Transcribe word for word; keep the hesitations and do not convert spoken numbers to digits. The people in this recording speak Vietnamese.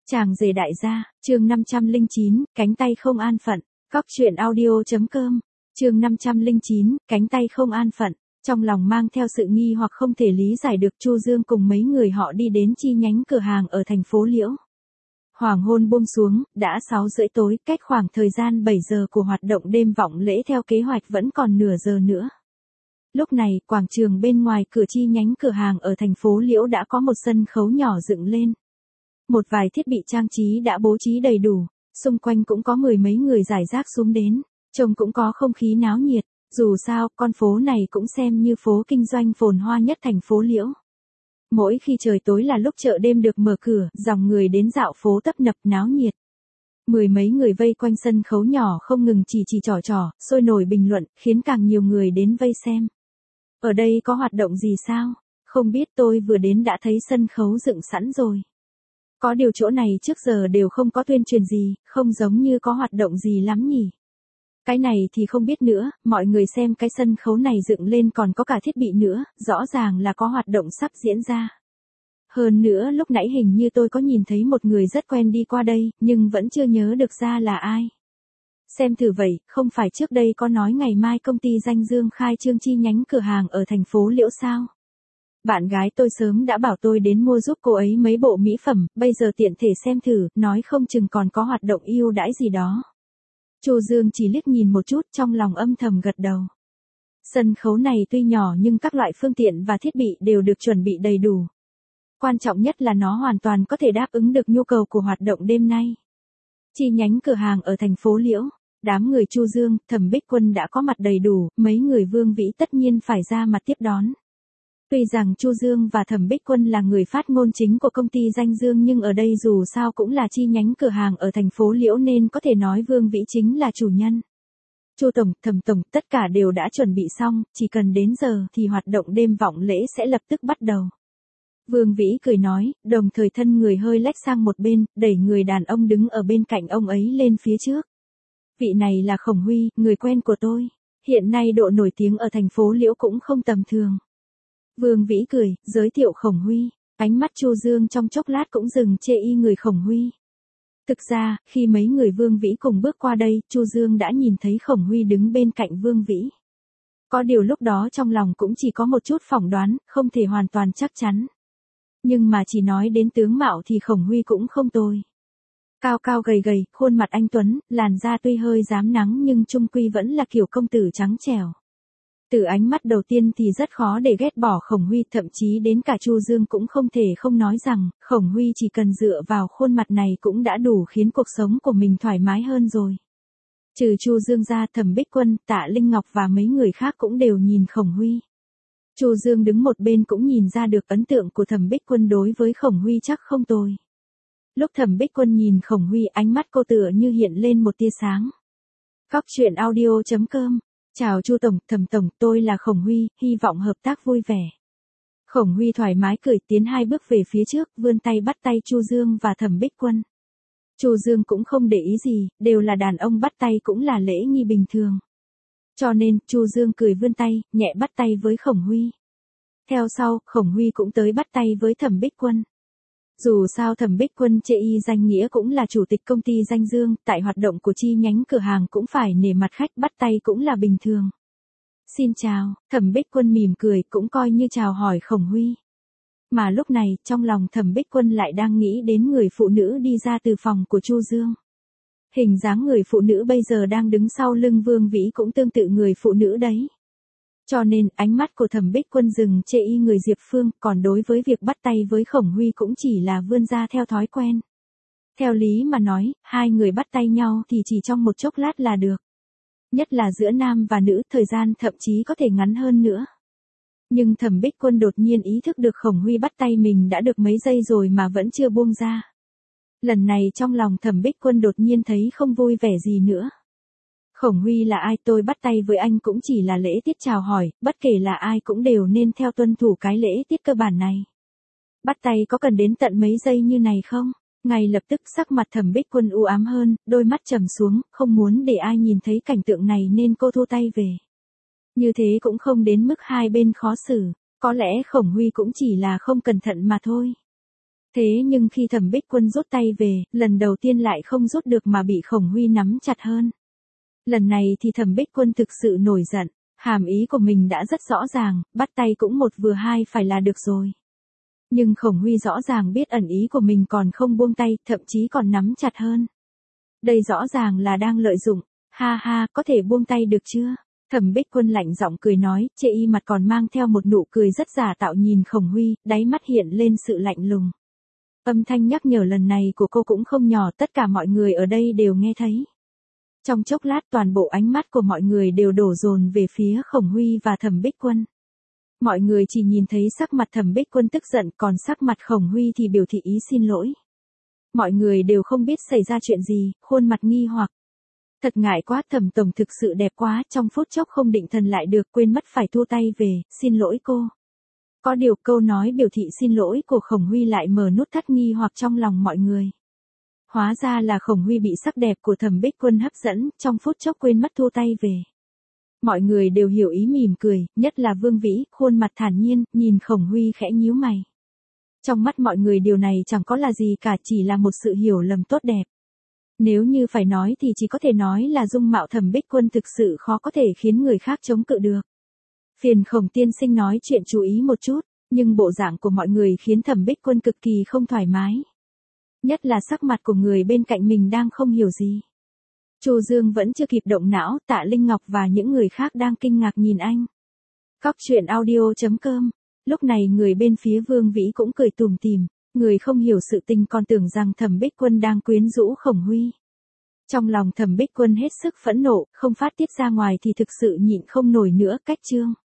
Chàng rể đại gia, chương năm trăm lẻ chín, cánh tay không an phận. Cóc truyện audio.com, chương năm trăm lẻ chín, cánh tay không an phận. Trong lòng mang theo sự nghi hoặc không thể lý giải được, Chu Dương cùng mấy người họ đi đến chi nhánh cửa hàng ở thành phố Liễu. Hoàng hôn buông xuống, đã sáu rưỡi tối, cách khoảng thời gian bảy giờ của hoạt động đêm vọng lễ theo kế hoạch vẫn còn nửa giờ nữa. Lúc này, quảng trường bên ngoài cửa chi nhánh cửa hàng ở thành phố Liễu đã có một sân khấu nhỏ dựng lên. Một vài thiết bị trang trí đã bố trí đầy đủ, xung quanh cũng có mười mấy người rải rác xuống đến, trông cũng có không khí náo nhiệt, dù sao, con phố này cũng xem như phố kinh doanh phồn hoa nhất thành phố Liễu. Mỗi khi trời tối là lúc chợ đêm được mở cửa, dòng người đến dạo phố tấp nập náo nhiệt. Mười mấy người vây quanh sân khấu nhỏ không ngừng chỉ chỉ trò trò, sôi nổi bình luận, khiến càng nhiều người đến vây xem. Ở đây có hoạt động gì sao? Không biết, tôi vừa đến đã thấy sân khấu dựng sẵn rồi. Có điều chỗ này trước giờ đều không có tuyên truyền gì, không giống như có hoạt động gì lắm nhỉ. Cái này thì không biết nữa, mọi người xem cái sân khấu này dựng lên còn có cả thiết bị nữa, rõ ràng là có hoạt động sắp diễn ra. Hơn nữa lúc nãy hình như tôi có nhìn thấy một người rất quen đi qua đây, nhưng vẫn chưa nhớ được ra là ai. Xem thử vậy, không phải trước đây có nói ngày mai công ty Danh Dương khai trương chi nhánh cửa hàng ở thành phố Liễu sao? Bạn gái tôi sớm đã bảo tôi đến mua giúp cô ấy mấy bộ mỹ phẩm, bây giờ tiện thể xem thử, nói không chừng còn có hoạt động ưu đãi gì đó. Chu Dương chỉ liếc nhìn một chút, trong lòng âm thầm gật đầu. Sân khấu này tuy nhỏ nhưng các loại phương tiện và thiết bị đều được chuẩn bị đầy đủ. Quan trọng nhất là nó hoàn toàn có thể đáp ứng được nhu cầu của hoạt động đêm nay. Chi nhánh cửa hàng ở thành phố Liễu, đám người Chu Dương, Thẩm Bích Quân đã có mặt đầy đủ, mấy người Vương Vĩ tất nhiên phải ra mặt tiếp đón. Tuy rằng Chu Dương và Thẩm Bích Quân là người phát ngôn chính của công ty Danh Dương nhưng ở đây dù sao cũng là chi nhánh cửa hàng ở thành phố Liễu nên có thể nói Vương Vĩ chính là chủ nhân. Chu Tổng, Thẩm Tổng, tất cả đều đã chuẩn bị xong, chỉ cần đến giờ thì hoạt động đêm vọng lễ sẽ lập tức bắt đầu. Vương Vĩ cười nói, đồng thời thân người hơi lách sang một bên, đẩy người đàn ông đứng ở bên cạnh ông ấy lên phía trước. Vị này là Khổng Huy, người quen của tôi. Hiện nay độ nổi tiếng ở thành phố Liễu cũng không tầm thường. Vương Vĩ cười, giới thiệu Khổng Huy, ánh mắt Chu Dương trong chốc lát cũng dừng chê y người Khổng Huy. Thực ra, khi mấy người Vương Vĩ cùng bước qua đây, Chu Dương đã nhìn thấy Khổng Huy đứng bên cạnh Vương Vĩ. Có điều lúc đó trong lòng cũng chỉ có một chút phỏng đoán, không thể hoàn toàn chắc chắn. Nhưng mà chỉ nói đến tướng mạo thì Khổng Huy cũng không tồi. Cao cao gầy gầy, khuôn mặt anh tuấn, làn da tuy hơi rám nắng nhưng chung quy vẫn là kiểu công tử trắng trẻo. Từ ánh mắt đầu tiên thì rất khó để ghét bỏ Khổng Huy, thậm chí đến cả Chu Dương cũng không thể không nói rằng, Khổng Huy chỉ cần dựa vào khuôn mặt này cũng đã đủ khiến cuộc sống của mình thoải mái hơn rồi. Trừ Chu Dương ra, Thẩm Bích Quân, Tạ Linh Ngọc và mấy người khác cũng đều nhìn Khổng Huy. Chu Dương đứng một bên cũng nhìn ra được ấn tượng của Thẩm Bích Quân đối với Khổng Huy chắc không tồi. Lúc Thẩm Bích Quân nhìn Khổng Huy, ánh mắt cô tựa như hiện lên một tia sáng. Cóc truyện audio.com. Chào Chu Tổng, Thẩm Tổng, tôi là Khổng Huy, hy vọng hợp tác vui vẻ. Khổng Huy thoải mái cười, tiến hai bước về phía trước, vươn tay bắt tay Chu Dương và Thẩm Bích Quân. Chu Dương cũng không để ý gì, đều là đàn ông bắt tay cũng là lễ nghi bình thường. Cho nên, Chu Dương cười vươn tay, nhẹ bắt tay với Khổng Huy. Theo sau, Khổng Huy cũng tới bắt tay với Thẩm Bích Quân. Dù sao Thẩm Bích Quân chê y danh nghĩa cũng là chủ tịch công ty Danh Dương, tại hoạt động của chi nhánh cửa hàng cũng phải nể mặt khách, bắt tay cũng là bình thường. Xin chào, Thẩm Bích Quân mỉm cười cũng coi như chào hỏi Khổng Huy. Mà lúc này, trong lòng Thẩm Bích Quân lại đang nghĩ đến người phụ nữ đi ra từ phòng của Chu Dương. Hình dáng người phụ nữ bây giờ đang đứng sau lưng Vương Vĩ cũng tương tự người phụ nữ đấy. Cho nên, ánh mắt của Thẩm Bích Quân dừng chê y người Diệp Phương, còn đối với việc bắt tay với Khổng Huy cũng chỉ là vươn ra theo thói quen. Theo lý mà nói, hai người bắt tay nhau thì chỉ trong một chốc lát là được. Nhất là giữa nam và nữ, thời gian thậm chí có thể ngắn hơn nữa. Nhưng Thẩm Bích Quân đột nhiên ý thức được Khổng Huy bắt tay mình đã được mấy giây rồi mà vẫn chưa buông ra. Lần này trong lòng Thẩm Bích Quân đột nhiên thấy không vui vẻ gì nữa. Khổng Huy là ai, tôi bắt tay với anh cũng chỉ là lễ tiết chào hỏi, bất kể là ai cũng đều nên theo tuân thủ cái lễ tiết cơ bản này. Bắt tay có cần đến tận mấy giây như này không? Ngay lập tức sắc mặt Thẩm Bích Quân u ám hơn, đôi mắt trầm xuống, không muốn để ai nhìn thấy cảnh tượng này nên cô thu tay về. Như thế cũng không đến mức hai bên khó xử, có lẽ Khổng Huy cũng chỉ là không cẩn thận mà thôi. Thế nhưng khi Thẩm Bích Quân rút tay về, lần đầu tiên lại không rút được mà bị Khổng Huy nắm chặt hơn. Lần này thì Thẩm Bích Quân thực sự nổi giận, hàm ý của mình đã rất rõ ràng, bắt tay cũng một vừa hai phải là được rồi. Nhưng Khổng Huy rõ ràng biết ẩn ý của mình còn không buông tay, thậm chí còn nắm chặt hơn. Đây rõ ràng là đang lợi dụng, ha ha, có thể buông tay được chưa? Thẩm Bích Quân lạnh giọng cười nói, chê y mặt còn mang theo một nụ cười rất giả tạo nhìn Khổng Huy, đáy mắt hiện lên sự lạnh lùng. Âm thanh nhắc nhở lần này của cô cũng không nhỏ, tất cả mọi người ở đây đều nghe thấy. Trong chốc lát toàn bộ ánh mắt của mọi người đều đổ dồn về phía Khổng Huy và Thẩm Bích Quân. Mọi người chỉ nhìn thấy sắc mặt Thẩm Bích Quân tức giận, còn sắc mặt Khổng Huy thì biểu thị ý xin lỗi. Mọi người đều không biết xảy ra chuyện gì, khuôn mặt nghi hoặc. Thật ngại quá, Thẩm tổng thực sự đẹp quá, trong phút chốc không định thần lại được, quên mất phải thu tay về, xin lỗi cô. Có điều câu nói biểu thị xin lỗi của Khổng Huy lại mở nút thắt nghi hoặc trong lòng mọi người. Hóa ra là Khổng Huy bị sắc đẹp của Thẩm Bích Quân hấp dẫn, trong phút chốc quên mất thu tay về. Mọi người đều hiểu ý mỉm cười, nhất là Vương Vĩ, khuôn mặt thản nhiên, nhìn Khổng Huy khẽ nhíu mày. Trong mắt mọi người điều này chẳng có là gì cả, chỉ là một sự hiểu lầm tốt đẹp. Nếu như phải nói thì chỉ có thể nói là dung mạo Thẩm Bích Quân thực sự khó có thể khiến người khác chống cự được. Phiền Khổng tiên sinh nói chuyện chú ý một chút, nhưng bộ dạng của mọi người khiến Thẩm Bích Quân cực kỳ không thoải mái. Nhất là sắc mặt của người bên cạnh mình đang không hiểu gì. Chu Dương vẫn chưa kịp động não, Tạ Linh Ngọc và những người khác đang kinh ngạc nhìn anh. Cóc truyện audio chấm com. Lúc này người bên phía Vương Vĩ cũng cười tủm tỉm, người không hiểu sự tình còn tưởng rằng Thẩm Bích Quân đang quyến rũ Khổng Huy. Trong lòng Thẩm Bích Quân hết sức phẫn nộ, không phát tiết ra ngoài thì thực sự nhịn không nổi nữa, cách chương.